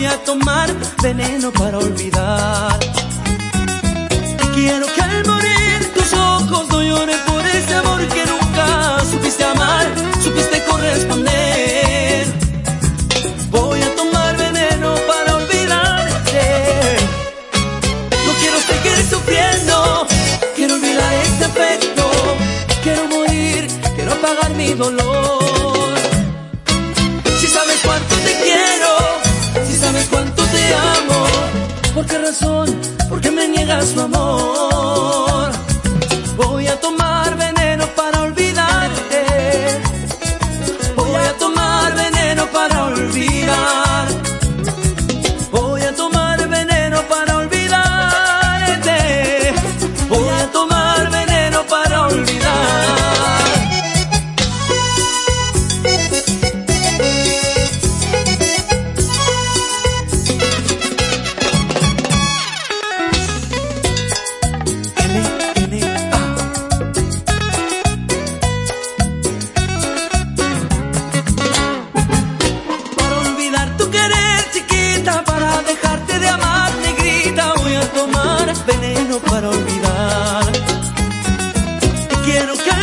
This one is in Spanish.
voy a tomar veneno para olvidar. Quiero que al morir tus ojos no lloren por ese amor que nunca supiste amar, supiste corresponder. Voy a tomar veneno para olvidarte. No quiero seguir sufriendo, quiero olvidar este afecto. Quiero morir, quiero apagar mi dolor. Si sabes cuánto te quiero, si sabes cuánto te amo, ¿por qué razón? ¿Por qué me niegas tu amor? Voy a tomar veneno para olvidarte. Voy a tomar veneno para olvidar. Voy a tomar veneno para olvidarte. Voy a tomar veneno para olvidar. Veneno para olvidar. Quiero que